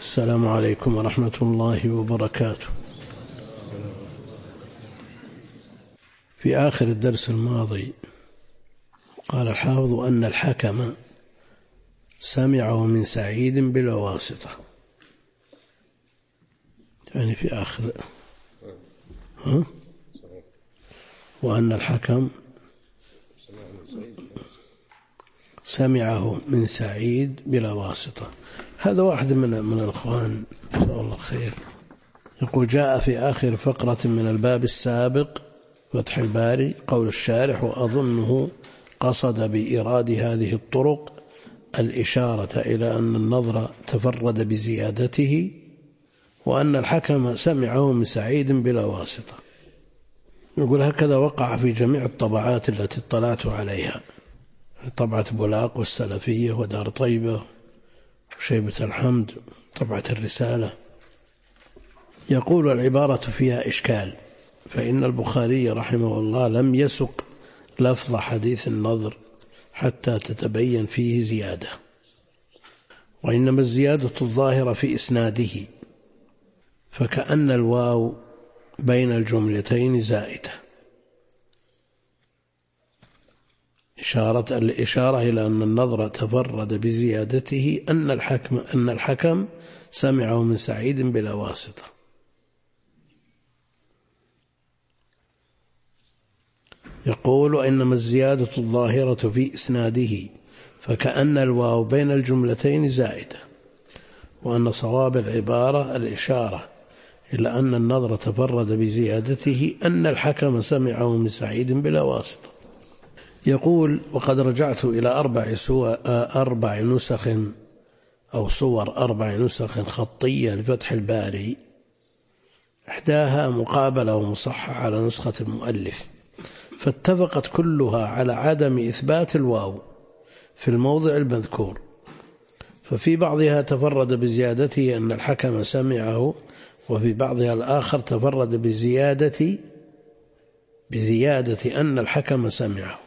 السلام عليكم ورحمة الله وبركاته. في آخر الدرس الماضي قال الحافظ أن الحكم سمعه من سعيد بلا واسطة، يعني في آخر وأن الحكم سمعه من سعيد بلا واسطة. هذا واحد من الأخوان جزاه الله خير يقول: جاء في آخر فقرة من الباب السابق فتح الباري قول الشارح: وأظنه قصد بإيراد هذه الطرق الإشارة إلى أن النظر تفرد بزيادته، وأن الحكم سمعه من سعيد بلا واسطة. يقول: هكذا وقع في جميع الطبعات التي اطلعت عليها، طبعة بولاق والسلفية ودار طيبة وشيبة الحمد، طبعة الرسالة. يقول: العبارة فيها إشكال، فإن البخاري رحمه الله لم يسق لفظ حديث النظر حتى تتبين فيه زيادة، وإنما الزيادة الظاهرة في إسناده، فكأن الواو بين الجملتين زائدة، الإشارة إلى أن النظر تفرد بزيادته أن الحكم سمعه من سعيد بلا واسطة. يقول: وإنما الزيادة الظاهرة في إسناده، فكأن الواو بين الجملتين زائدة، وأن صواب العبارة الإشارة إلى أن النظر تفرد بزيادته أن الحكم سمعه من سعيد بلا واسطة. يقول: وقد رجعت إلى صور أربع نسخ خطية لفتح الباري، إحداها مقابلة ومصححة على نسخة المؤلف، فاتفقت كلها على عدم إثبات الواو في الموضع المذكور، ففي بعضها تفرد بزيادته أن الحكم سمعه، وفي بعضها الآخر تفرد بزيادة أن الحكم سمعه.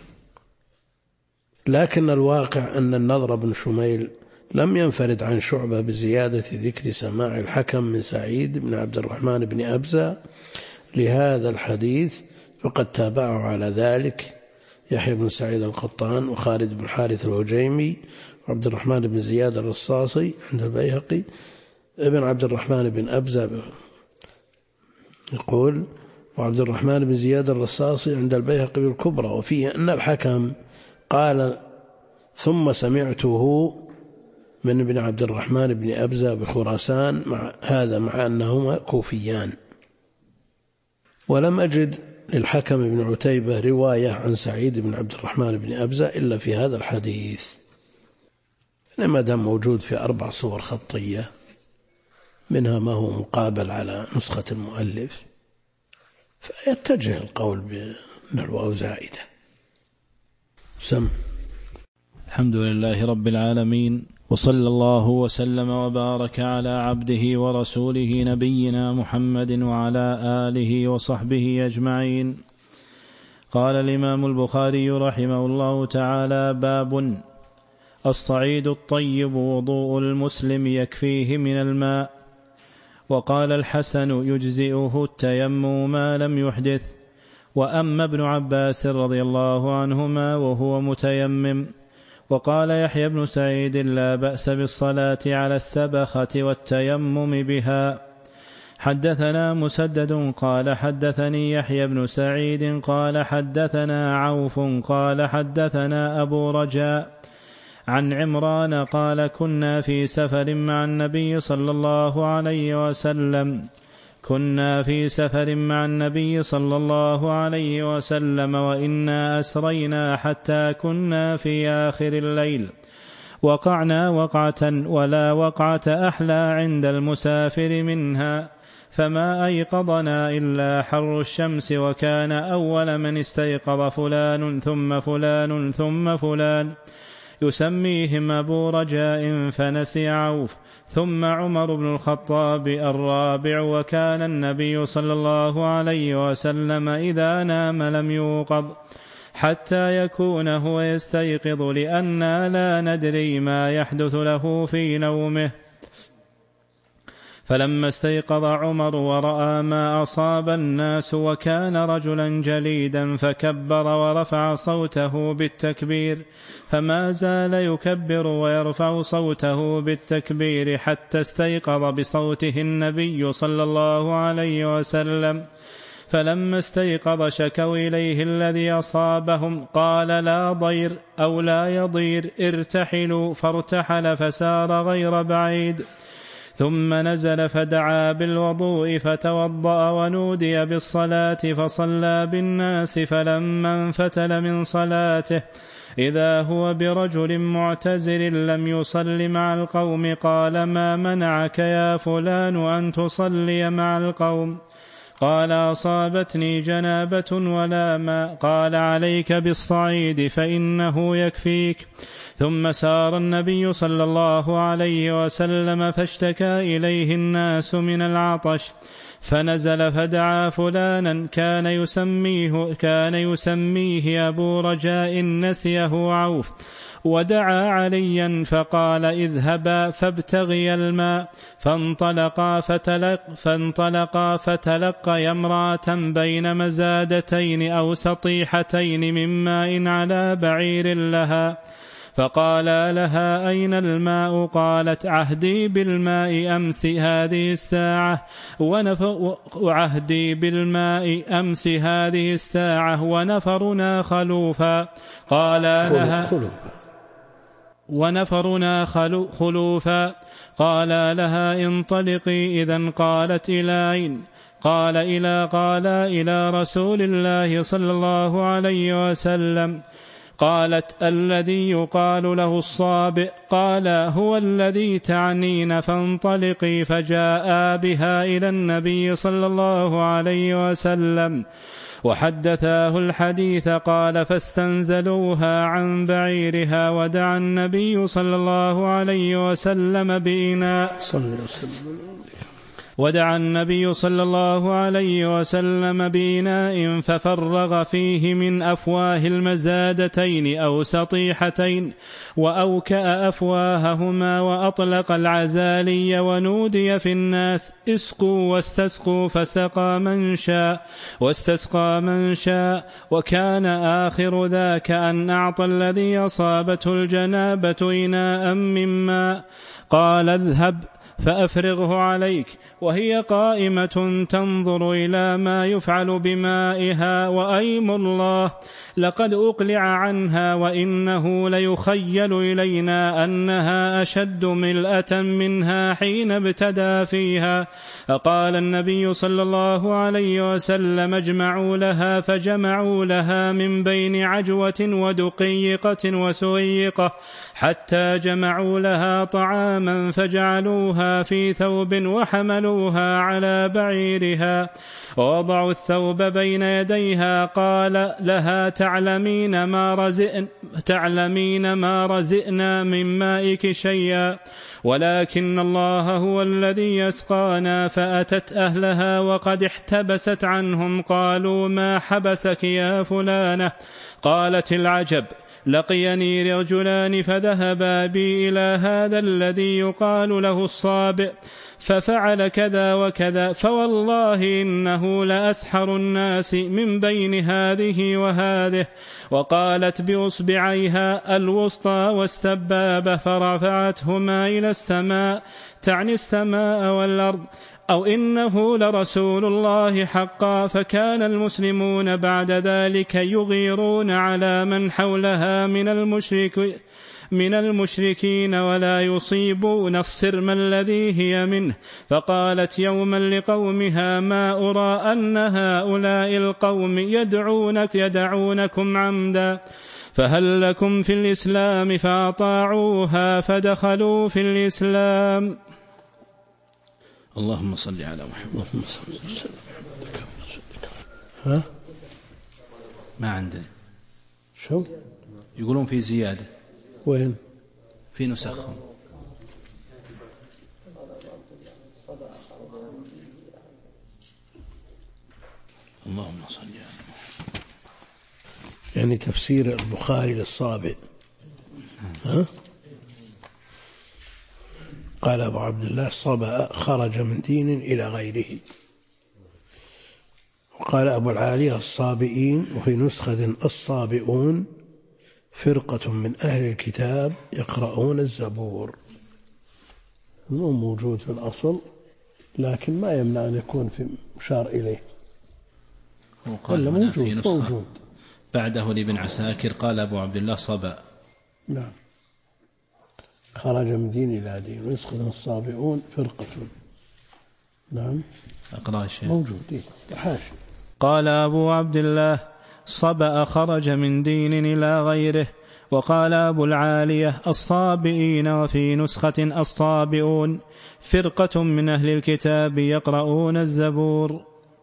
لكن الواقع أن النضر بن شميل لم ينفرد عن شعبة بزيادة ذكر سماع الحكم من سعيد بن عبد الرحمن بن أبزة لهذا الحديث، فقد تابعه على ذلك يحيى بن سعيد القطان وخالد بن حارث الهجيمي وعبد الرحمن بن زياد الرصاصي عند البيهقي ابن عبد الرحمن بن أبزة. يقول: وعبد الرحمن بن زياد الرصاصي عند البيهقي بالكبرى، وفيه أن الحكم قال: ثم سمعته من ابن عبد الرحمن بن أبزة بخراسان، مع أنهما كوفيان. ولم أجد للحكم بن عتيبة رواية عن سعيد بن عبد الرحمن بن أبزة إلا في هذا الحديث. لما دام موجود في 4 صور خطية منها ما هو مقابل على نسخة المؤلف، فيتجه القول بأن الواو زائدة. سم. الحمد لله رب العالمين، وصلى الله وسلم وبارك على عبده ورسوله نبينا محمد وعلى آله وصحبه أجمعين. قال الإمام البخاري رحمه الله تعالى: باب الصعيد الطيب وضوء المسلم يكفيه من الماء. وقال الحسن: يجزئه التيمم ما لم يحدث. وأما ابن عباس رضي الله عنهما وهو متيمم. وقال يحيى بن سعيد: لا بأس بالصلاة على السبخة والتيمم بها. حدثنا مسدد قال حدثني يحيى بن سعيد قال حدثنا عوف قال حدثنا أبو رجاء عن عمران قال: كنا في سفر مع النبي صلى الله عليه وسلم وإنا أسرينا حتى كنا في آخر الليل، وقعنا وقعة ولا وقعة أحلى عند المسافر منها، فما أيقظنا إلا حر الشمس، وكان أول من استيقظ فلان ثم فلان ثم فلان يسميهم أبو رجاء فنسي عوف، ثم عمر بن الخطاب الرابع، وكان النبي صلى الله عليه وسلم إذا نام لم يوقظ حتى يكون هو يستيقظ، لأننا لا ندري ما يحدث له في نومه. فلما استيقظ عمر ورأى ما أصاب الناس وكان رجلا جليدا فكبر ورفع صوته بالتكبير، فما زال يكبر ويرفع صوته بالتكبير حتى استيقظ بصوته النبي صلى الله عليه وسلم. فلما استيقظ شكوا إليه الذي أصابهم، قال لا ضير أو لا يضير، ارتحلوا، فارتحل فسار غير بعيد. ثم نزل فدعا بالوضوء فتوضأ ونودي بالصلاة فصلى بالناس، فلما انفتل من صلاته إذا هو برجل معتزل لم يصل مع القوم، قال ما منعك يا فلان أن تصلي مع القوم؟ قال أصابتني جنابة ولا ماء. قال عليك بالصعيد فإنه يكفيك. ثم سار النبي صلى الله عليه وسلم فاشتكى إليه الناس من العطش، فنزل فدعا فلانا كان يسميه أبو رجاء نسيه عوف، ودعا عليا فقال اذهبا فابتغي الماء، فانطلقا فتلقى امرأة بين مزادتين أو سطيحتين من ماء على بعير لها، فقال لها أين الماء؟ قالت عهدي بالماء أمس هذه الساعة ونفرنا خلوفا. قال لها انطلقي إذن. قالت إلى أين؟ قال إلى رسول الله صلى الله عليه وسلم. قالت الذي يقال له الصابئ. قال هو الذي تعنين، فانطلقي. فجاء بها إلى النبي صلى الله عليه وسلم وحدثاه الحديث. قال فاستنزلوها عن بعيرها، ودعا النبي صلى الله عليه وسلم بإناء ففرغ فيه من أفواه المزادتين أو سطيحتين، وأوكأ أفواههما، وأطلق العزالي ونودي في الناس اسقوا واستسقوا، فسقى من شاء وكان آخر ذاك أن أعطى الذي أصابته الجنابة إناء من ماء. قال اذهب فأفرغه عليك. وهي قائمة تنظر إلى ما يفعل بمائها، وأيم الله لقد أقلع عنها، وإنه ليخيل إلينا أنها أشد ملأة منها حين ابتدى فيها. فقال النبي صلى الله عليه وسلم اجمعوا لها، فجمعوا لها من بين عجوة ودقيقة وسويقة، حتى جمعوا لها طعاما فجعلوها في ثوب وحملوها على بعيرها، ووضعوا الثوب بين يديها. قال لها تعلمين ما رزئنا من مائك شيئا، ولكن الله هو الذي يسقانا. فأتت أهلها وقد احتبست عنهم. قالوا ما حبسك يا فلانة؟ قالت العجب لقيني رجلان فذهبا بي إلى هذا الذي يقال له الصابئ، ففعل كذا وكذا، فوالله إنه لأسحر الناس من بين هذه وهذه. وقالت بأصبعيها الوسطى والسبابة فرفعتهما إلى السماء، تعني السماء والأرض، أو إنه لرسول الله حقا. فكان المسلمون بعد ذلك يغيرون على من حولها من المشركين ولا يصيبون الصرم الذي هي منه. فقالت يوما لقومها ما أرى أن هؤلاء القوم يدعونكم عمدا، فهل لكم في الإسلام؟ فأطاعوها فدخلوا في الإسلام. اللهم صل على محمد. ها ما عندنا شو يقولون في زيادة؟ وين؟ في نسخهم. اللهم صل على محمد. يعني تفسير البخاري للصابئ. ها؟ قال أبو عبد الله صبأ خرج من دين إلى غيره. وقال أبو العالية الصابئين، وفي نسخة الصابئون، فرقة من أهل الكتاب يقرؤون الزبور. مو موجود في الأصل، لكن ما يمنع أن يكون في مشار إليه. وقال موجود في نسخة موجود بعده لابن عساكر قال أبو عبد الله صبأ. نعم، خرج من دين إلى دين. نسخة الصابئون فرقة. نعم أقرأ شيء موجود حاشا. قال أبو عبد الله صبأ خرج من دين إلى غيره. وقال أبو العالية الصابئين، وفي نسخة الصابئون، فرقة من أهل الكتاب يقرؤون الزبور.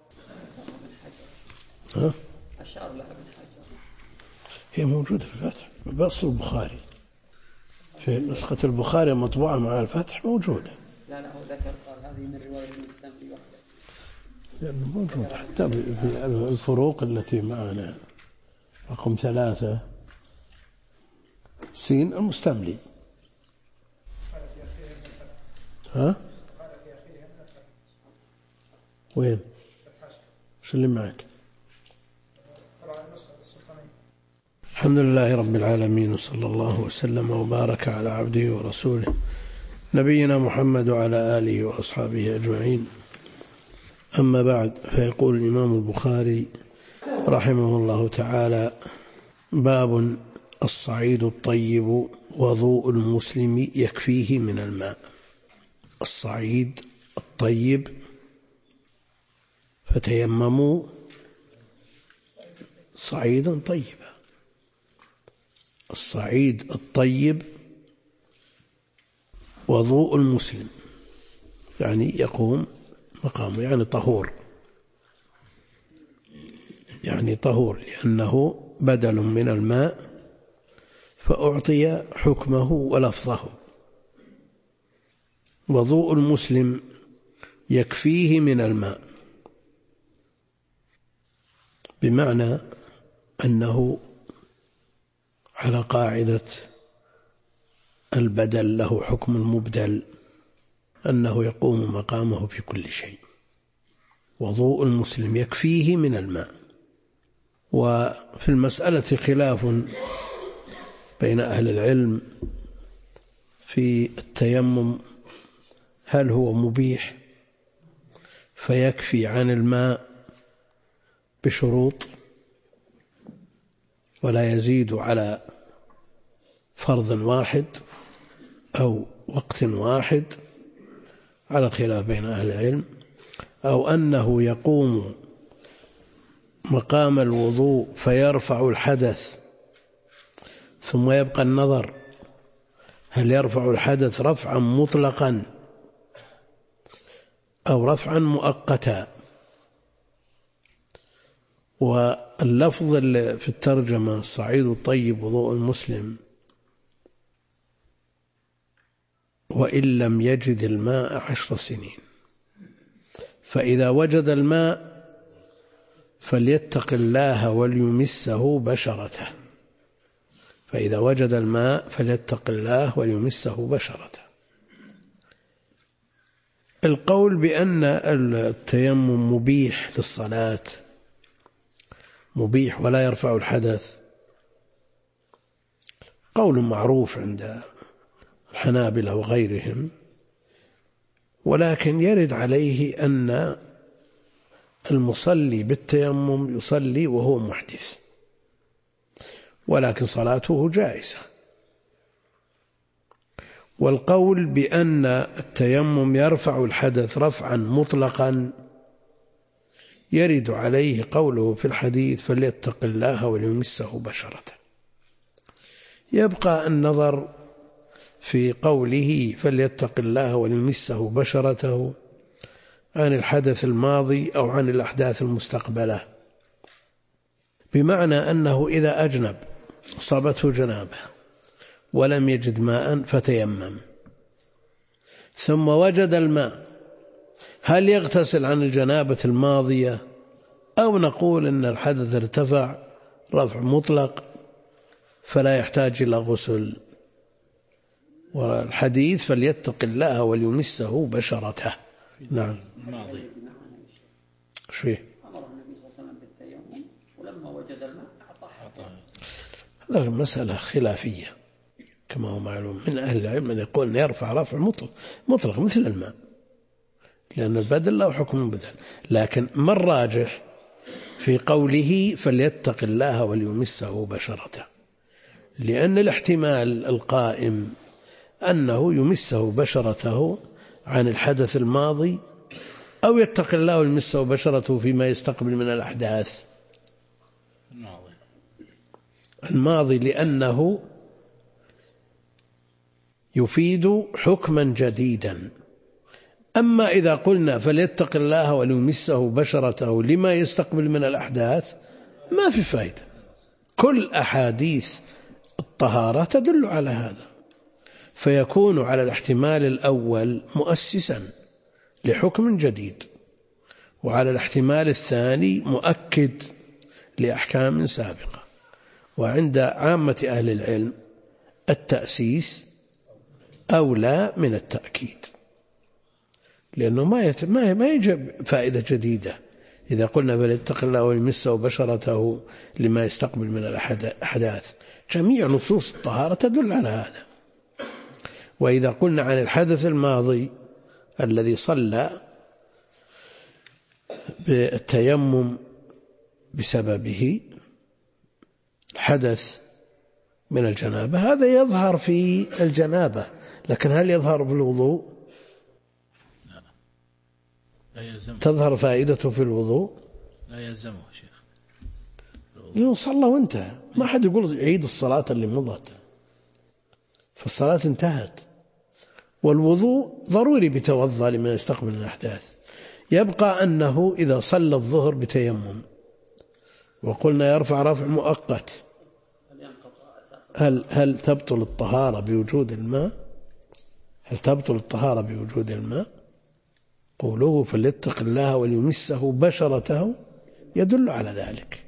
هي موجودة في الفتح بأصل البخاري، في نسخة البخاري مطبوعة مع الفتح موجودة. لا هو ذكر قال هذه من رواية المستملي وحده، لأنه موجود حتى في الفروق التي معنا. رقم 3 سين المستملي. ها وين شو اللي معك؟ الحمد لله رب العالمين، وصلى الله وسلم وبارك على عبده ورسوله نبينا محمد وعلى آله وأصحابه أجمعين. أما بعد، فيقول الإمام البخاري رحمه الله تعالى: باب الصعيد الطيب وضوء المسلم يكفيه من الماء. الصعيد الطيب، فتيمموا صعيدا طيبا. الصعيد الطيب وضوء المسلم يعني يقوم مقامه، يعني طهور لأنه بدل من الماء فأعطي حكمه ولفظه. وضوء المسلم يكفيه من الماء، بمعنى أنه على قاعدة البدل له حكم المبدل، أنه يقوم مقامه في كل شيء. وضوء المسلم يكفيه من الماء. وفي المسألة خلاف بين أهل العلم في التيمم، هل هو مبيح فيكفي عن الماء بشروط ولا يزيد على فرض واحد أو وقت واحد، على خلاف بين أهل العلم، أو أنه يقوم مقام الوضوء فيرفع الحدث، ثم يبقى النظر هل يرفع الحدث رفعا مطلقا أو رفعا مؤقتا. واللفظ في الترجمة الصعيد الطيب وضوء المسلم، وإن لم يجد الماء 10 سنين، فإذا وجد الماء فليتق الله وليمسه بشرته. فإذا وجد الماء فليتق الله وليمسه بشرته. القول بأن التيمم مبيح للصلاة، مبيح ولا يرفع الحدث، قول معروف عند الحنابلة وغيرهم، ولكن يرد عليه أن المصلي بالتيمم يصلي وهو محدث، ولكن صلاته جائزة. والقول بأن التيمم يرفع الحدث رفعا مطلقا يرد عليه قوله في الحديث فليتق الله وليمسه بشرته. يبقى النظر في قوله فليتق الله وليمسه بشرته عن الحدث الماضي أو عن الأحداث المستقبلة، بمعنى أنه إذا أجنب أصابته جنابه ولم يجد ماء فتيمم ثم وجد الماء، هل يغتسل عن الجنابة الماضية أو نقول إن الحدث ارتفع رفع مطلق فلا يحتاج إلى غسل؟ والحديث فليتق الله وليمسه بشرته. نعم. ايش فيه؟ أمر النبي صلى الله عليه وسلم بالتيمم ولما وجد الماء أعطاه. هذه مسألة خلافية كما هو معلوم من أهل العلم، من يقول أن يرفع رفع مطلق مثل الماء، لأن البدل له حكم بدل. لكن ما الراجح في قوله فليتق الله وليمسه بشرته؟ لأن الاحتمال القائم أنه يمسه بشرته عن الحدث الماضي، أو يتق الله ويمسه بشرته فيما يستقبل من الأحداث الماضي، لأنه يفيد حكما جديدا. أما إذا قلنا فليتق الله وليمسه بشرته لما يستقبل من الأحداث ما في فائدة. كل أحاديث الطهارة تدل على هذا، فيكون على الاحتمال الأول مؤسسا لحكم جديد، وعلى الاحتمال الثاني مؤكد لأحكام سابقة. وعند عامة أهل العلم التأسيس أولى من التأكيد، لأنه ما يجب فائدة جديدة. إذا قلنا فليتق الله ويمسه بشرته لما يستقبل من الأحداث، جميع نصوص الطهارة تدل على هذا. وإذا قلنا عن الحدث الماضي الذي صلى بالتيمم بسببه حدث من الجنابة، هذا يظهر في الجنابة، لكن هل يظهر في الوضوء؟ لا يلزم. تظهر فائدته في الوضوء؟ لا يلزمه شيخ. صلى وانتهى، ما حد يقول يعيد الصلاة اللي مضت، فالصلاة انتهت. والوضوء ضروري بتوضأ لمن يستقبل من الأحداث. يبقى أنه إذا صلى الظهر بتيمم وقلنا يرفع رفع مؤقت، هل تبطل الطهارة بوجود الماء؟ هل تبطل الطهارة بوجود الماء؟ قوله فليتق الله وليمسه بشرته يدل على ذلك.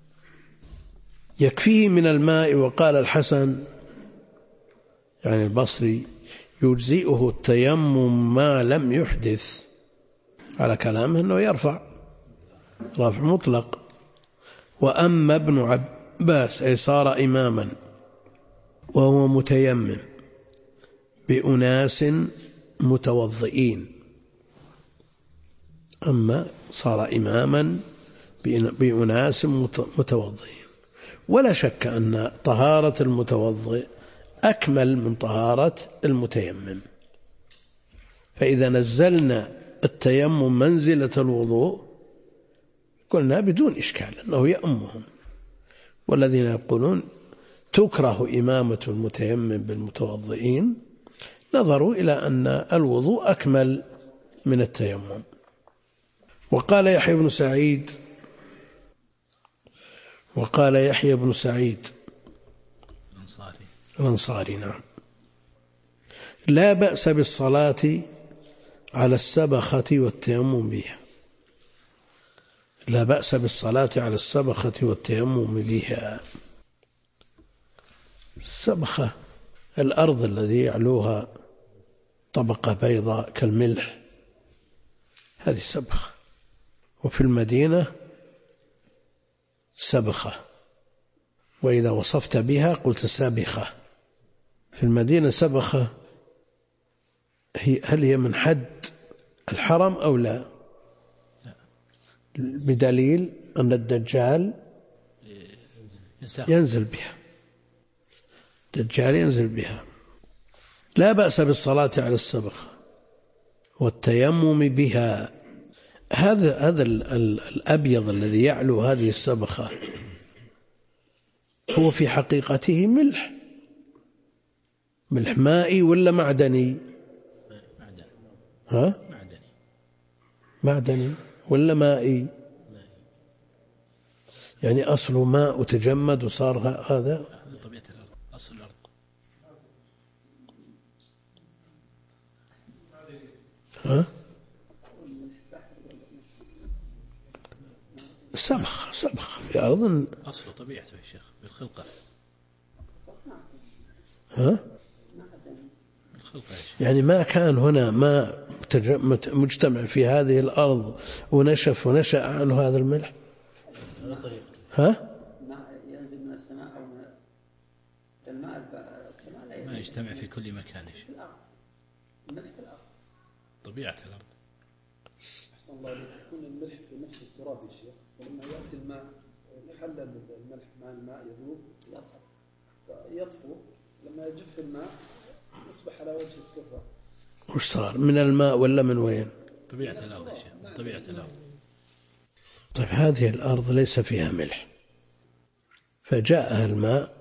يكفيه من الماء. وقال الحسن يعني البصري يجزئه التيمم ما لم يحدث، على كلامه أنه يرفع رفع مطلق. وأما ابن عباس أي صار إماما وهو متيمم بأناس متوضئين، أما صار إماما بأناس متوضئين، ولا شك أن طهارة المتوضئ أكمل من طهارة المتيمم. فإذا نزلنا التيمم منزلة الوضوء قلنا بدون إشكال أنه يأمهم. والذين يقولون تكره إمامة المتيمم بالمتوضئين نظروا إلى أن الوضوء أكمل من التيمم. وقال يحيى بن سعيد الأنصاري نعم لا بأس بالصلاة على السبخة والتيمم بها. لا بأس بالصلاة على السبخة والتيمم بها. السبخة الأرض الذي يعلوها طبقة بيضاء كالملح، هذه سبخة. وفي المدينة سبخة، وإذا وصفت بها قلت سابخة. في المدينة سبخة هل هي من حد الحرم أو لا؟ بدليل أن الدجال ينزل بها. الدجال ينزل بها. لا بأس بالصلاة على السبخة والتيمم بها. هذا الأبيض الذي يعلو هذه السبخة هو في حقيقته ملح مائي ولا معدني؟ ها؟ معدني ولا مائي؟ يعني أصله ماء وتجمد وصار هذا طبيعة الأرض، أصل الأرض. ها؟ سبخ في أرض أصله طبيعته يا شيخ بالخلقة. ها؟ يعني ما كان هنا ما مجتمع في هذه الأرض ونشف ونشأ عنه هذا الملح. ها؟ ينزل من السماء أو من الماء السماء ما يجتمع في كل مكان في الأرض. الملح في الأرض طبيعة الأرض. أحسن الله يكون الملح في نفس التراب يا شيخ، ولما يأتي الماء يحلل الملح مع الماء يذوب يطفو، لما يجف الماء يصبح على وجه التراب. وش صار من الماء ولا من وين؟ طبيعة الأرض يا شيخ، طبيعة الأرض. طيب هذه الأرض ليس فيها ملح، فجاءها الماء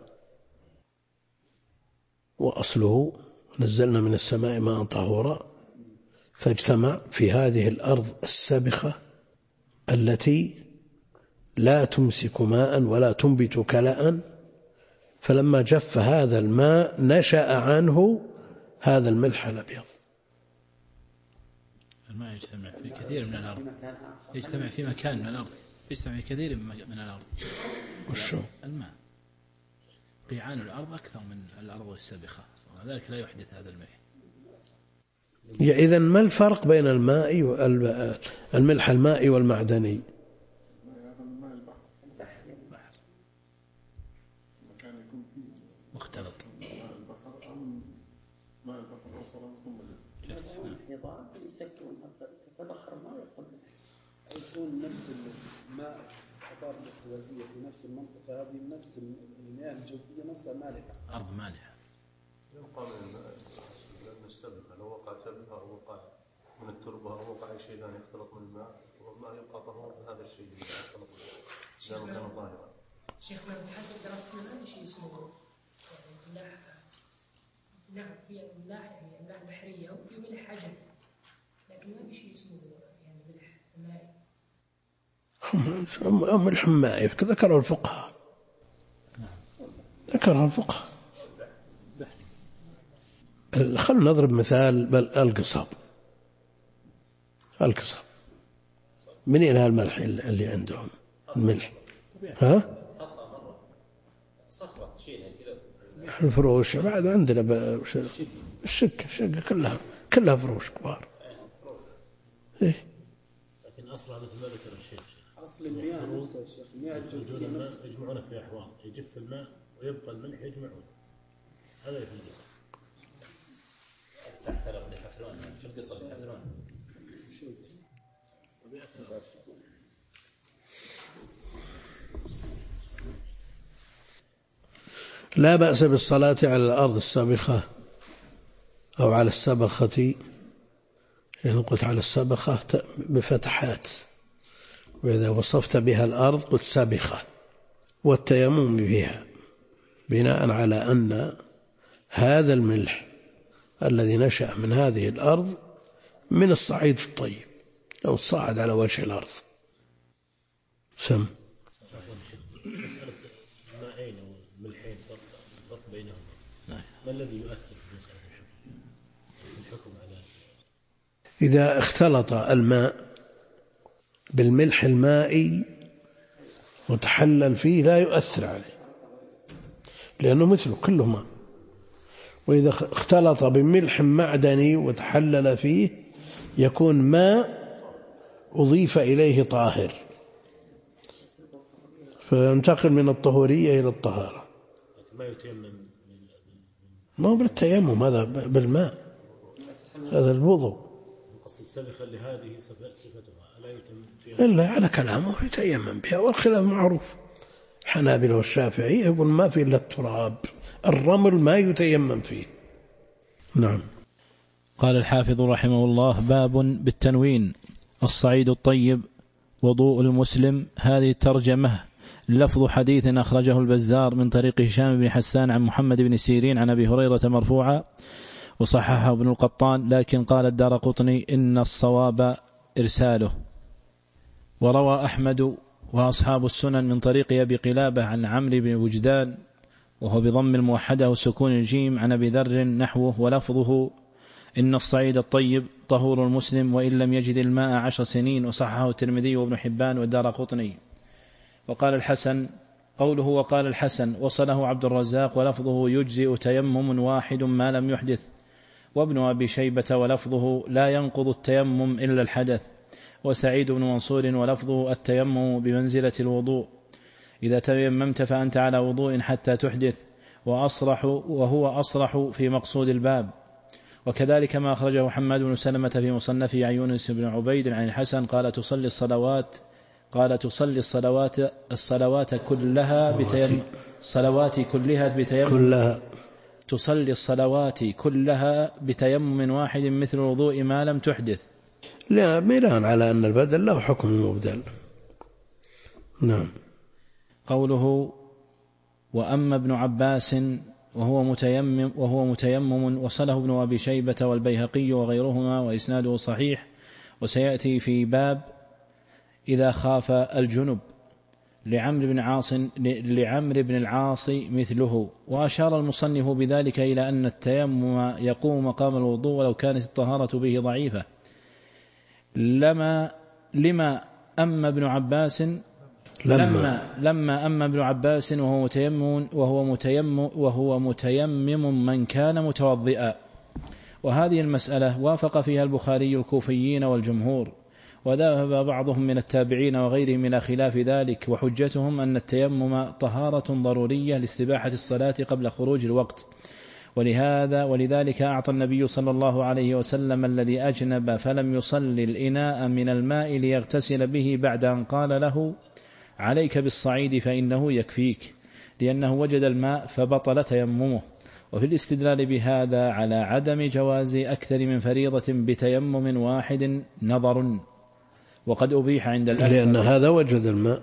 وأصله نزلنا من السماء ماء طهورا، فاجتمع في هذه الأرض السابخة التي لا تمسك ماء ولا تنبت كلاء، فلما جف هذا الماء نشأ عنه هذا الملح الأبيض. الماء يجتمع في كثير من الأرض، يجتمع في مكان من الأرض، يجتمع في كثير من الأرض. وشو؟ الماء قيعان الأرض أكثر من الأرض السابخة، وذلك لا يحدث هذا الملح. إذن ما الفرق بين الماء الملح المائي والمعدني؟ مختلط. يكون نفس الماء حضارة الاحتوازية في نفس المنطقة هذه، نفس المياه الجوفية نفسها مالحة، أرض مالحة. يبقى من السبخة، لو وقع سبخة أو وقع من التربة أو وقع أي شيء ثاني يختلط من الماء، والماء يبقى طهور بهذا الشيء اللي يختلط إذا ما كان طاهرا. شيخنا بحسب دراستنا ما في شيء اسمه ملاح، في ملاح يعني ملاح بحرية وفي ملح عجمي، لكن ما في شيء اسمه يعني ملح مائي. ملح مائي ذكروا الفقهاء، ذكرها الفقهاء. خلنا نضرب مثال القصب. منين هالملح اللي عندهم الملح؟ ها؟ الفروش بعد عندنا الشقة كلها فروش كبار. إيه؟ لكن أصلها مثل ما ذكر الشيخ، أصل المياه نفسها يا شيخ، المياه الجوفية الماء يجمعونه في أحواض، يجف الماء ويبقى الملح يجمعون، هذا في القصب. تحت الأرض يحفرون في القصب يحفرون. لا بأس بالصلاة على الأرض السابخة أو على السبخة، لأن قلت على السبخة بفتحات، وإذا وصفت بها الأرض قلت سابخة، والتيمم بها بناء على أن هذا الملح الذي نشأ من هذه الأرض من الصعيد الطيب، لو صعد على وجه الأرض سم. مسألة الماءين أو الملحين فرق بينهما، ما الذي يؤثر في مسألة الحكم على إذا اختلط الماء بالملح المائي وتحلل فيه لا يؤثر عليه، لأنه مثله كله ماء. وإذا اختلط بملح معدني وتحلل فيه يكون ماء أضيف إليه طاهر، فينتقل من الطهورية إلى الطهارة. ما يتيمم، ما هو بالتيمم، هذا بالماء، هذا الوضوء. قصد السبخة اللي هذه صفتها لا يتيمم فيها إلا على كلامه يتيمم بها، والخلاف معروف. الحنابلة والشافعية يقول ما في إلا التراب، الرمل ما يتيمم فيه. نعم. قال الحافظ رحمه الله: باب بالتنوين: الصعيد الطيب وضوء المسلم. هذه الترجمة لفظ حديث أخرجه البزار من طريق هشام بن حسان عن محمد بن سيرين عن أبي هريرة مرفوعا، وصححه ابن القطان، لكن قال الدارقطني إن الصواب إرساله. وروى أحمد وأصحاب السنن من طريق أبي قلابة عن عمرو بن وجدان وهو بضم الموحدة وسكون الجيم عن أبي ذر نحوه، ولفظه إن الصعيد الطيب طهور المسلم وإن لم يجد الماء 10 سنين، وصححه الترمذي وابن حبان والدارقطني. وقال الحسن قوله وقال الحسن وصله عبد الرزاق، ولفظه يجزئ تيمم واحد ما لم يحدث، وابن أبي شيبة ولفظه لا ينقض التيمم إلا الحدث، وسعيد بن منصور ولفظه التيمم بمنزلة الوضوء، إذا تيممت فأنت على وضوء حتى تحدث، وهو أصرح في مقصود الباب. وكذلك ما أخرجه محمد بن سلمة في مصنفه عن يونس بن عبيد عن الحسن قال تصلي الصلوات كلها بتيمم تصلي الصلوات كلها بتيمم واحد مثل الوضوء ما لم تحدث. لا ميلان على أن البدل له حكم المبدل. نعم. قوله وأما ابن عباس وهو متيمم وصله ابن أبي شيبة والبيهقي وغيرهما وإسناده صحيح، وسيأتي في باب إذا خاف الجنب لعمرو بن العاص مثله. وأشار المصنف بذلك إلى أن التيمم يقوم مقام الوضوء ولو كانت الطهارة به ضعيفة. لما أما ابن عباس وهو متيمم من كان متوضئا. وهذه المسألة وافق فيها البخاري الكوفيين والجمهور، وذهب بعضهم من التابعين وغيرهم إلى خلاف ذلك، وحجتهم أن التيمم طهارة ضرورية لاستباحة الصلاة قبل خروج الوقت. ولذلك أعطى النبي صلى الله عليه وسلم الذي أجنب فلم يصلي الإناء من الماء ليغتسل به بعد أن قال له عليك بالصعيد فإنه يكفيك، لأنه وجد الماء فبطل تيممه. وفي الاستدلال بهذا على عدم جواز أكثر من فريضة بتيمم واحد نظر، وقد أبيح عند الأكثر لأن هذا وجد الماء،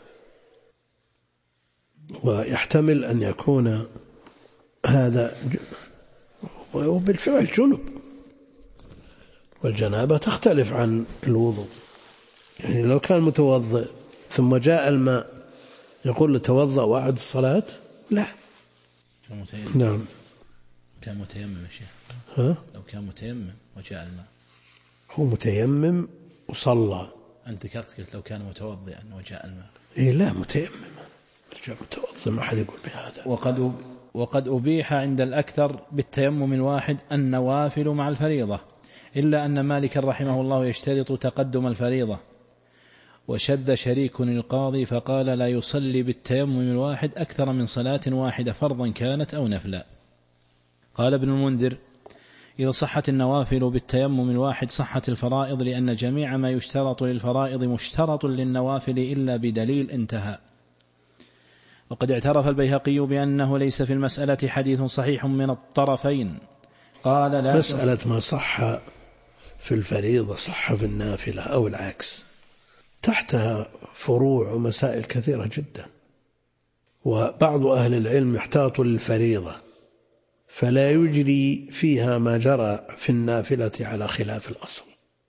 ويحتمل أن يكون هذا وبالفعل جنب، والجنابة تختلف عن الوضوء. يعني لو كان متوضئ ثم جاء الماء يقول لتوضأ وأعد الصلاة؟ لا. نعم. كان متيمم يا شيخ. لو كان متيمم وجاء الماء هو متيمم وصلى. أنت ذكرت قلت لو كان متوضئا وجاء الماء. إيه لا متيمم جاء متوضئ ما حد يقول بهذا. وقد أبيح عند الأكثر بالتيمم الواحد النوافل مع الفريضة، إلا أن مالك رحمه الله يشترط تقدم الفريضة. وشد شريك القاضي فقال لا يصلي بالتيمم الواحد أكثر من صلاة واحدة فرضا كانت أو نفلا. قال ابن المنذر إذا صحت النوافل بالتيمم الواحد صحت الفرائض، لأن جميع ما يشترط للفرائض مشترط للنوافل إلا بدليل، انتهى. وقد اعترف البيهقي بأنه ليس في المسألة حديث صحيح من الطرفين. قال لا مسألة ما صح في الفريضة صح في النافلة أو العكس، تحتها فروع ومسائل كثيرة جدا، وبعض أهل العلم يحتاط للفريضة فلا يجري فيها ما جرى في النافلة على خلاف الأصل.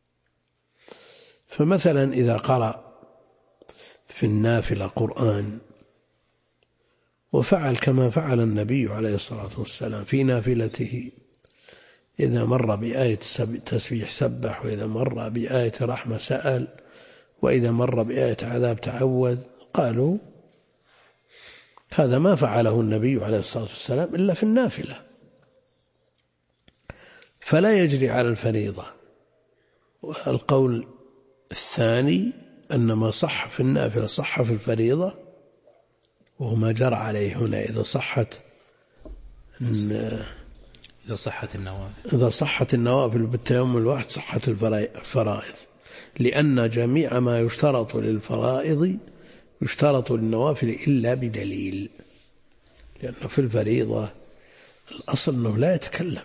فمثلا إذا قرأ في النافلة قرآن وفعل كما فعل النبي عليه الصلاة والسلام في نافلته، إذا مر بآية تسبيح سبح، وإذا مر بآية رحمة سأل، وإذا مر بآية عذاب تعوذ، قالوا هذا ما فعله النبي عليه الصلاة والسلام إلا في النافلة، فلا يجري على الفريضة. والقول الثاني أن ما صح في النافلة صح في الفريضة، وهو ما جرى عليه هنا. إذا صحت النوافل بالتيمم الواحد صحت الفرائض، لأن جميع ما يشترط للفرائض يشترط للنوافل إلا بدليل، لأنه في الفريضة الأصل أنه لا يتكلم،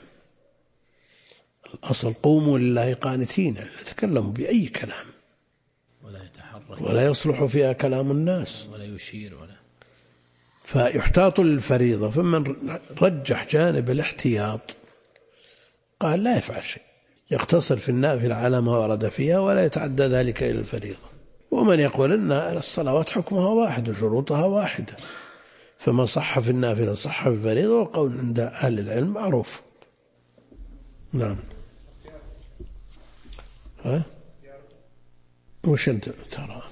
الأصل قوموا لله قانتين، لا يتكلم بأي كلام ولا يتحرك ولا يصلح فيها كلام الناس ولا يشير ولا. فيحتاط للفريضة. فمن رجح جانب الاحتياط قال لا يفعل شيء، يقتصر في النافلة على ما ورد فيها ولا يتعدى ذلك إلى الفريضة. ومن يقول أن الصلوات حكمها واحد وشروطها واحدة، فما صح في النافلة صح في الفريضة، وقول عند أهل العلم معروف. نعم. وش أنت ترى؟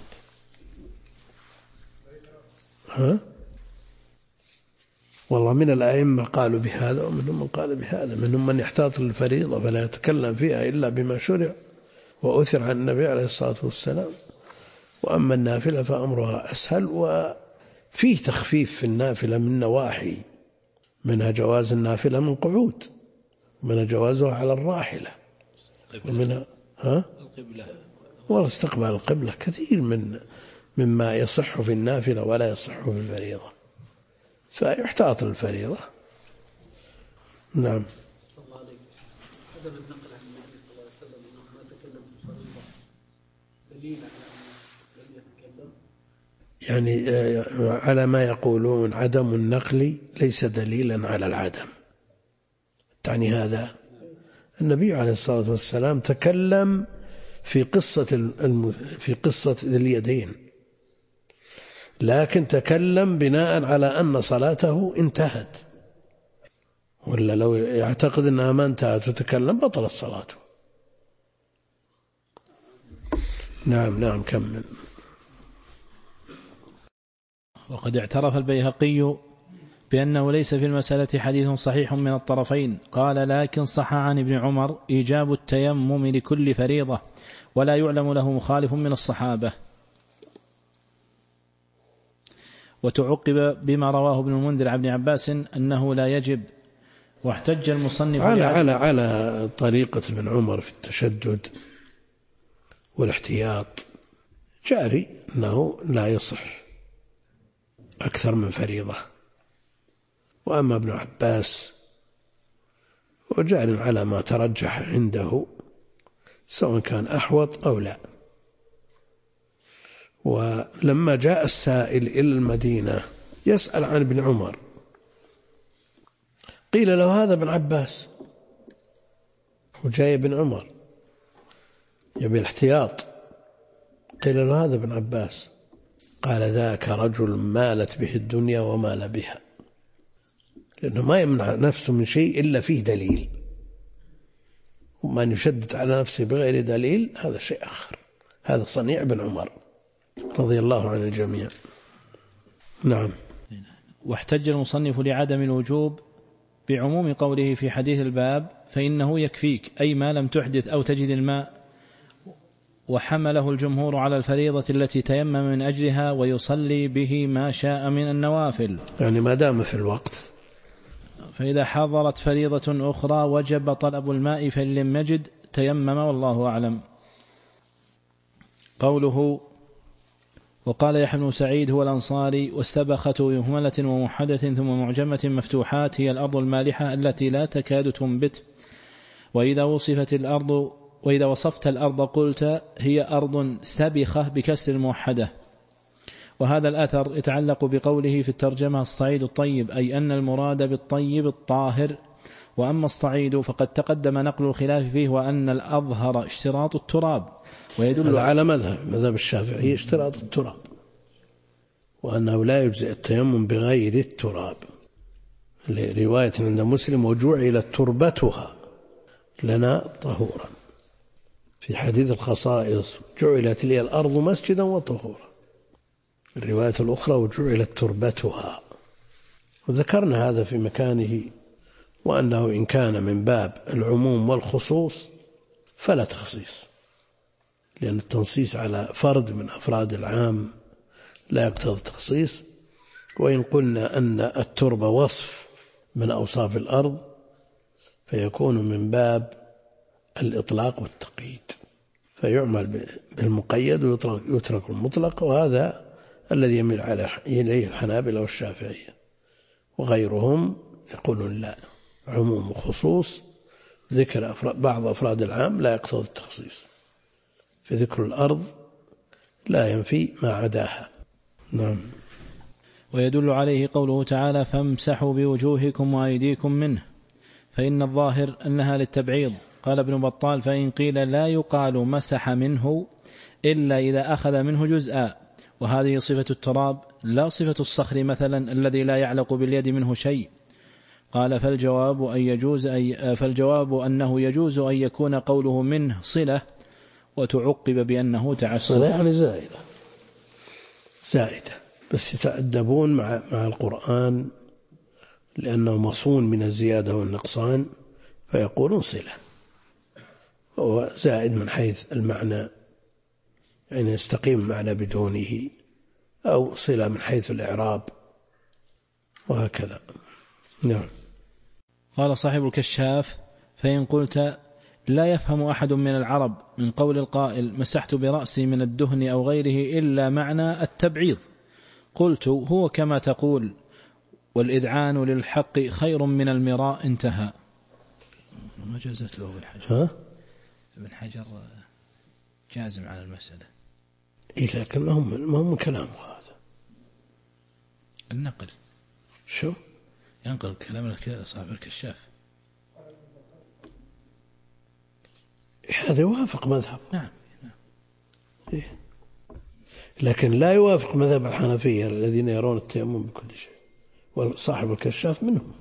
والله من الأئمة قالوا بهذا ومنهم من قال بهذا، منهم من يحتاط للفريضة فلا يتكلم فيها إلا بما شرع وأثر عن النبي عليه الصلاة والسلام، وأما النافلة فأمرها أسهل، وفيه تخفيف في النافلة من نواحي، منها جواز النافلة من قعود، ومنها جوازها على الراحلة، ومنها القبلة واستقبال القبلة، كثير مما يصح في النافلة ولا يصح في الفريضة، فيحتاط للفريضة. نعم. صلى الله عليه وسلم عدم النقل عن النبي صلى الله عليه وسلم أنه ما تكلم في الفريضة دليل على أنه لم يتكلم، يعني على ما يقولون عدم النقل ليس دليلا على العدم، تعني هذا النبي عليه الصلاة والسلام تكلم في قصة ذي اليدين، لكن تكلم بناء على أن صلاته انتهت، ولا لو يعتقد أنها ما انتهت وتكلم بطلت صلاته. نعم كمل. وقد اعترف البيهقي بأنه ليس في المسألة حديث صحيح من الطرفين، قال لكن صح عن ابن عمر إيجاب التيمم لكل فريضة ولا يعلم له مخالف من الصحابة. وتعقب بما رواه ابن المنذر عن ابن عباس أنه لا يجب. واحتج المصنف على طريقة ابن عمر في التشدد والاحتياط جاري أنه لا يصح أكثر من فريضة. وأما ابن عباس وجعل على ما ترجح عنده سواء كان أحوط أو لا. ولما جاء السائل إلى المدينة يسأل عن ابن عمر قيل له هذا ابن عباس، وجاء ابن عمر يبي الاحتياط، قيل له هذا ابن عباس، قال ذاك رجل مالت به الدنيا ومال بها، لأنه ما يمنع نفسه من شيء إلا فيه دليل، ومن يشدد على نفسه بغير دليل هذا شيء آخر. هذا صنيع ابن عمر رضي الله عن الجميع. نعم. واحتج المصنف لعدم الوجوب بعموم قوله في حديث الباب فإنه يكفيك، أي ما لم تحدث أو تجد الماء، وحمله الجمهور على الفريضة التي تيمم من أجلها ويصلي به ما شاء من النوافل، يعني ما دام في الوقت. فإذا حضرت فريضة أخرى وجب طلب الماء فإن لم يجد تيمم، والله أعلم. قوله وقال يحيى بن سعيد هو الأنصاري والسبخة مهملة وموحدة ثم معجمة مفتوحات هي الأرض المالحة التي لا تكاد تنبت. وإذا وصفت الأرض قلت هي أرض سبخة بكسر الموحدة. وهذا الأثر يتعلق بقوله في الترجمة الصعيد الطيب، أي أن المراد بالطيب الطاهر. وأما الصعيد فقد تقدم نقل الخلاف فيه، وأن الأظهر اشتراط التراب، ويدل على مذهب الشافعي اشتراط التراب، وأنه لا يجزئ التيمم بغير التراب، لرواية عند مسلم وجعلت تربتها لنا طهورا، في حديث الخصائص جعلت لي الأرض مسجدا وطهورا، الرواية الأخرى وجعلت تربتها. وذكرنا هذا في مكانه، وأنه إن كان من باب العموم والخصوص فلا تخصيص، لأن التنصيص على فرد من أفراد العام لا يقتضي التخصيص. وإن قلنا أن التربة وصف من أوصاف الأرض فيكون من باب الإطلاق والتقييد، فيعمل بالمقيد ويترك المطلق، وهذا الذي يميل إليه الحنابلة والشافعية، وغيرهم يقولون لا، عموم وخصوص، ذكر بعض أفراد العام لا يقتضي التخصيص، فذكر الأرض لا ينفي ما عداها. نعم. ويدل عليه قوله تعالى فامسحوا بوجوهكم وأيديكم منه، فإن الظاهر أنها للتبعيض. قال ابن بطال فإن قيل لا يقال مسح منه إلا إذا أخذ منه جزءا، وهذه صفة التراب لا صفة الصخر مثلا الذي لا يعلق باليد منه شيء. قال فالجواب أنه يجوز أن يكون قوله منه صلة، وتعقب بأنه تعسف. صلة يعني زائدة، بس يتأدبون مع القرآن لأنه مصون من الزيادة والنقصان فيقولون صلة، وهو زائد من حيث المعنى، يعني يستقيم المعنى بدونه، أو صلة من حيث الإعراب، وهكذا. نعم. قال صاحب الكشاف: فإن قلت لا يفهم أحد من العرب من قول القائل مسحت برأسي من الدهن أو غيره إلا معنى التبعيض، قلت هو كما تقول والإذعان للحق خير من المراء، انتهى. ما جازت له ابن حجر. ابن حجر جازم على المسألة. لكن ما هم كلامه هذا النقل. شو ينقل كلام صاحب الكشاف. هذا يوافق مذهب. نعم. إيه. لكن لا يوافق مذهب الحنفية الذين يرون التيمم بكل شيء، وصاحب الكشاف منهم.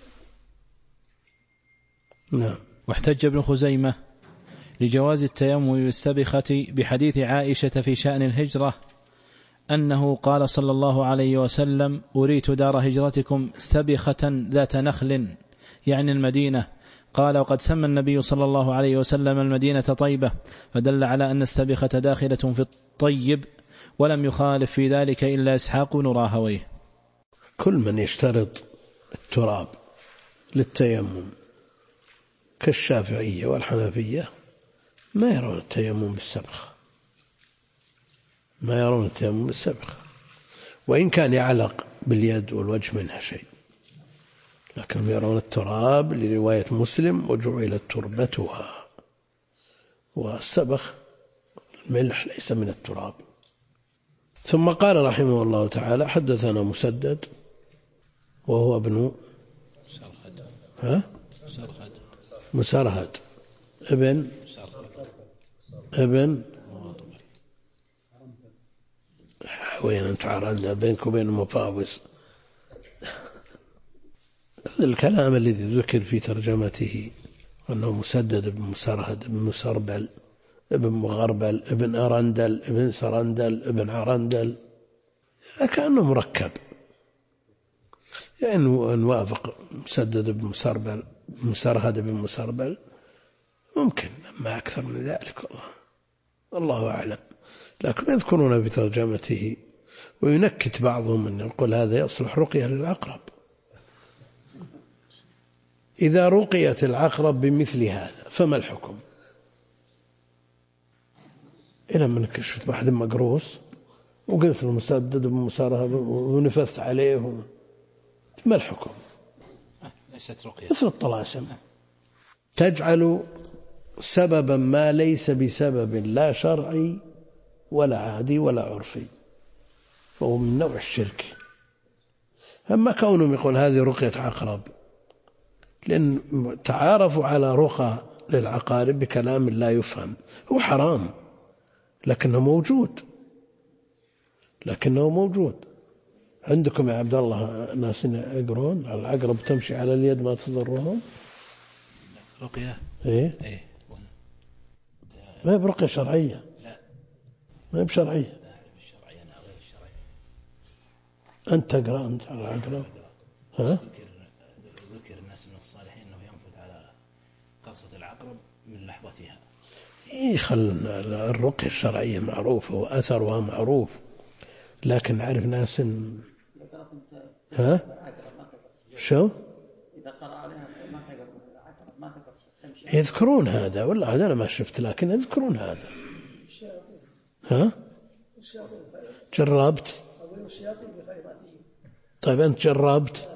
نعم. واحتج ابن خزيمة لجواز التيمم بالسبخة بحديث عائشة في شأن الهجرة أنه قال صلى الله عليه وسلم: أريت دار هجرتكم سبخة ذات نخل، يعني المدينة. قال: وقد سمى النبي صلى الله عليه وسلم المدينة طيبة، فدل على أن السبخة داخلة في الطيب، ولم يخالف في ذلك إلا إسحاق بن راهويه. كل من يشترط التراب للتيمم كالشافعية والحنفية ما يرون التيمم بالسبخة، ما يرون التيمم بالسبخة، وإن كان يعلق باليد والوجه منها شيء، لكن يرون التراب لرواية مسلم: وجعلت تربتها. والسبخ الملح ليس من التراب. ثم قال رحمه الله تعالى: حدثنا مسدد وهو ابن مسرهد ابن وين أنت عرضنا بينك وبين المفاوز. الكلام الذي ذكر في ترجمته أنه مسدد بن مسرهد ابن مسربل ابن مغربل ابن أرندل ابن سرندل ابن عرندل، كأنه مركب، يعني أن وافق مسدد بن مسربل مسرهد بن مسربل ممكن، أما أكثر من ذلك الله أعلم. لكن يذكرون في ترجمته، وينكت بعضهم أن يقول هذا يصلح رقية للعقرب. إذا رقيت العقرب بمثل هذا فما الحكم؟ إلى من كشفت واحد مقروس وقلت المسدد بمسرهد ونفثت عليه، ما الحكم؟ ليست رقية، مثل الطلاسم، تجعل سببا ما ليس بسبب لا شرعي ولا عادي ولا عرفي، فهو من نوع الشرك. أما كونهم يقول هذه رقية عقرب، لأن تعارفوا على رقى للعقارب بكلام لا يفهم، هو حرام لكنه موجود. عندكم يا عبد الله ناس يقرون العقرب تمشي على اليد ما تضرهم رقية؟ إيه؟ ما هي برقية شرعية، ما هي بشرعية. أنت تقرأ أنت على العقرب؟ ذكر الناس من الصالحين أنه ينفذ على قرصة العقرب من لحظتها. خل الرقية الشرعية معروفة وأثرها معروف، لكن عرف ناس شو إذا قرأ عليها ما تمشي. يذكرون هذا، والله هذا أنا ما شفت، لكن يذكرون هذا. جربت؟ طيب أنت جربت؟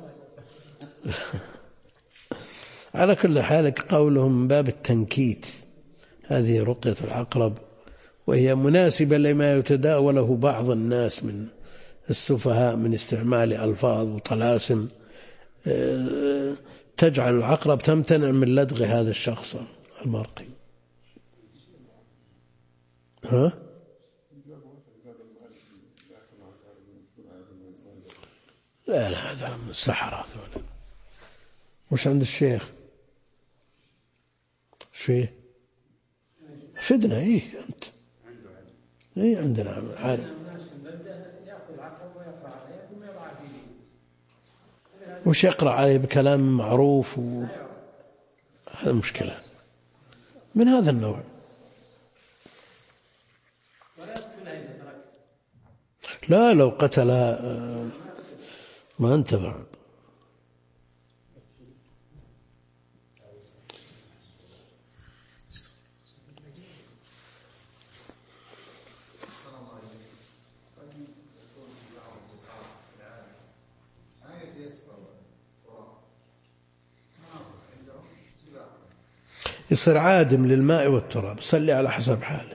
على كل حال قولهم من باب التنكيت، هذه رقية العقرب، وهي مناسبة لما يتداوله بعض الناس من السفهاء من استعمال ألفاظ وطلاسم تجعل العقرب تمتنع من لدغ هذا الشخص المرقي. لا هذا من السحرة. وش عند الشيخ؟ شيء فدنا أنت عندنا عارف. وش يقرأ عليه بكلام معروف هذا مشكلة من هذا النوع. لا لو قتل ما انتفع. يصير عادم للماء والتراب، صلي على حسب حاله.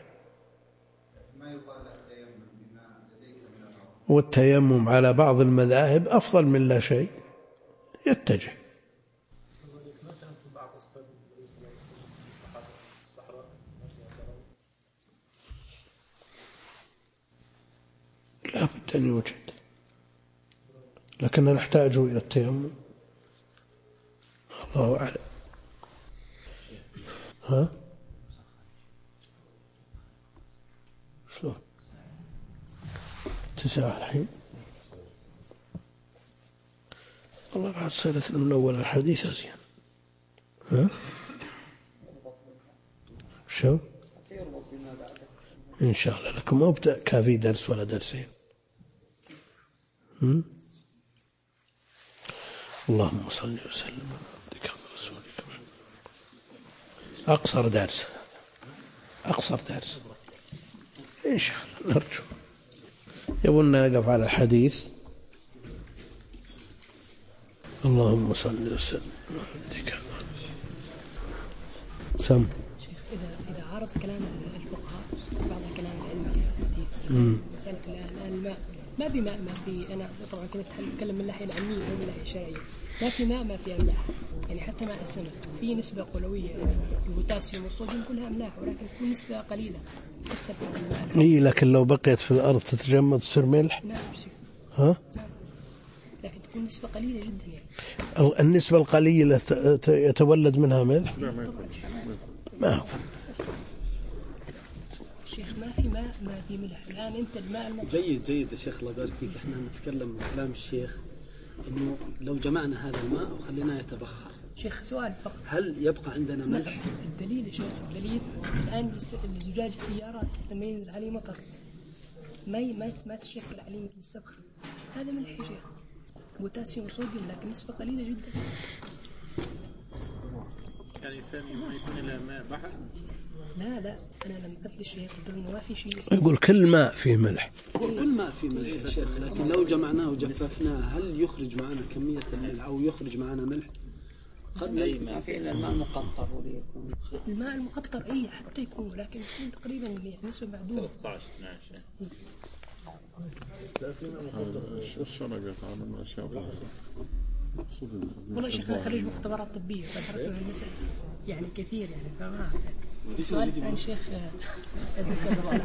والتيمم على بعض المذاهب أفضل من لا شيء، يتجه. لا بد أن يوجد، لكننا نحتاج إلى التيمم. الله أعلم. ها؟ شلون؟ 9 الحين. والله بعد صيرت من أول الحديث أزين. ها؟ شو؟ إن شاء الله لكم ما أبدأ كافي درس ولا درسين. اللهم صل وسلم على عبدك ورسولك. أقصر درس إن شاء الله نرجو. يبغى نقف على الحديث. اللهم صل وسلم على عبدك. سم. شيخ إذا عرض كلام الفقهاء بعض الكلام العلمي الحديث مسألة الماء ما بماء ما في. أنا طبعا كنت أتكلم من الناحية العلمية أو من الناحية الشرعية. ما في ماء ما في أملاح، يعني حتى ماء السمك في نسبة قلوية، يعني البوتاسيوم والصوديوم كلها أملاح، ولكن تكون نسبة قليلة تختلف عن الماء. إيه لكن لو بقيت في الأرض تتجمد تصير ملح. نعم. ها؟ نعم. لكن تكون نسبة قليلة جدا يعني. النسبة القليلة يتولد منها ملح؟ ما أظن. شيخ ما في ماء ما في ملح. الآن أنت الماء جيد يا شيخ الله يبارك فيك. احنا نتكلم كلام الشيخ إنه لو جمعنا هذا الماء وخليناه يتبخر. شيخ سؤال فقط، هل يبقى عندنا ملح؟ الدليل يا شيخ الدليل الآن زجاج السيارات لما ينزل عليه مطر ما تشكل عليه مثل السبخ. هذا ملح يا شيخ، بوتاسيوم وصوديوم لكن نسبة قليلة جدا. يعني الثاني ما يكون إلا ماء بحر. لا أنا لما قلت للشيخ قلت له ما في شيء يقول كل ماء فيه ملح. كل ماء فيه ملح يا شيخ، لكن لو جمعناه وجففناه هل يخرج معنا كمية الملح أو يخرج معنا ملح؟ قد ما في إلا الماء المقطر. الماء المقطر أي حتى يكون، لكن يكون تقريبا نسبة معدودة 13-12. والله شيخ أنا خريج مختبرات طبية فدرسنا هالمسألة يعني كثير يعني فما أعرف. سؤال ثاني شيخ الدكتور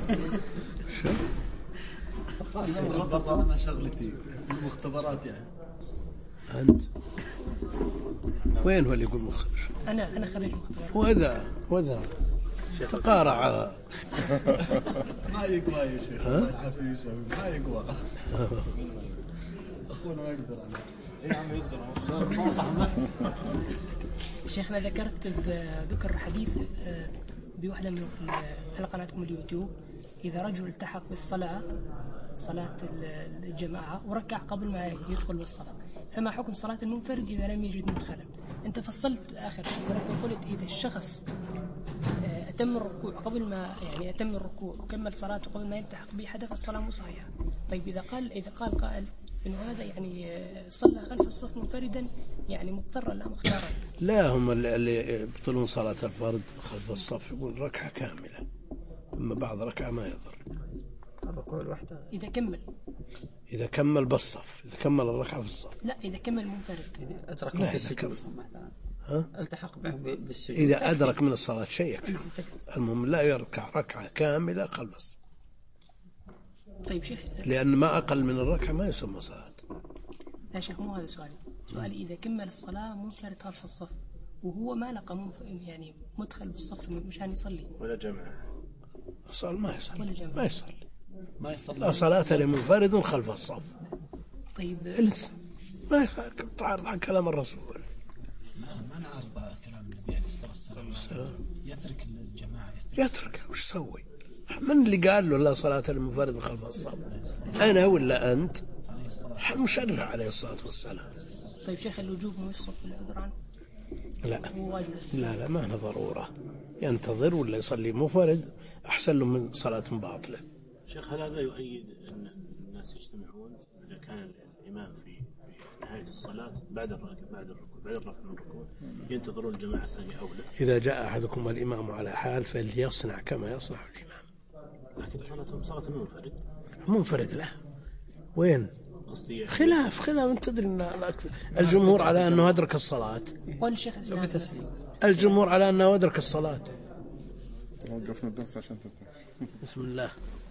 والله أنا شغلتي المختبرات يعني. أنت وين هو اللي يقول مخرج؟ أنا خريج مختبرات. وذا تقارع. ما يقوى يا شيخ الله يعافيه ويسلمك. ما يقوى أخونا ما يقدر عليه. إيه عم يقدر. شيخنا ذكر حديث بوحدة من على قناتكم اليوتيوب، إذا رجل التحق بالصلاة صلاة الجماعة وركع قبل ما يدخل بالصلاة فما حكم صلاة المنفرد إذا لم يجد مدخلا؟ أنت فصلت آخر شيء ولكن قلت إذا الشخص أتم الركوع قبل ما يعني أتم الركوع وكمل صلاته قبل ما يلتحق به حدث الصلاة مو صحيحة. طيب إذا قال قائل إنه هذا يعني صلى خلف الصف منفردا يعني مضطرا لا مختارا. لا هم اللي يبطلون صلاة الفرد خلف الصف يقول ركعة كاملة، أما بعض ركعة ما يضر. الركوع الوحدة إذا كمل بالصف، إذا كمل الركعة في الصف. لا إذا كمل منفرد. أدرك من السجود مثلا. التحق به بالسجود. إذا أدرك من الصلاة شيء المهم لا يركع ركعة كاملة خلف الصف. طيب شيخ لأن ما أقل من الركعة ما يسمى صلاة. لا شيخ مو هذا سؤالي إذا كمل الصلاة منفرد خلف الصف وهو ما لقى يعني مدخل بالصف مشان يصلي ولا جمع ما يصلي. ما يصلي. لا صلاة لمنفرد خلف الصف. طيب ما تعارض عن كلام الرسول. ما نعرض كلام النبي عليه الصلاة والسلام. يترك الجماعة يترك وش سوي؟ من اللي قال له لا صلاة للمنفرد خلف الصف؟ أنا ولا أنت؟ مشرع عليه الصلاة والسلام. طيب شيخ الوجوب مو يسقط بالعذر عنه؟ لا ما هي ضرورة، ينتظر ولا يصلي منفرد أحسن له من صلاة باطلة. شيخ هل هذا يؤيد أن الناس يجتمعون إذا كان الإمام في نهاية الصلاة بعد الركوع بعد الرفع من الركوع ينتظرون الجماعة الثانية أولى؟ إذا جاء أحدكم الإمام على حال فليصنع كما يصنع الإمام. لكن صلاة منفرد له وين؟ خلاف أنت تدري أن الجمهور على أنه أدرك الصلاة. الجمهور على أنه أدرك الصلاة. وقفنا الدرس عشان تنتهي. بسم الله.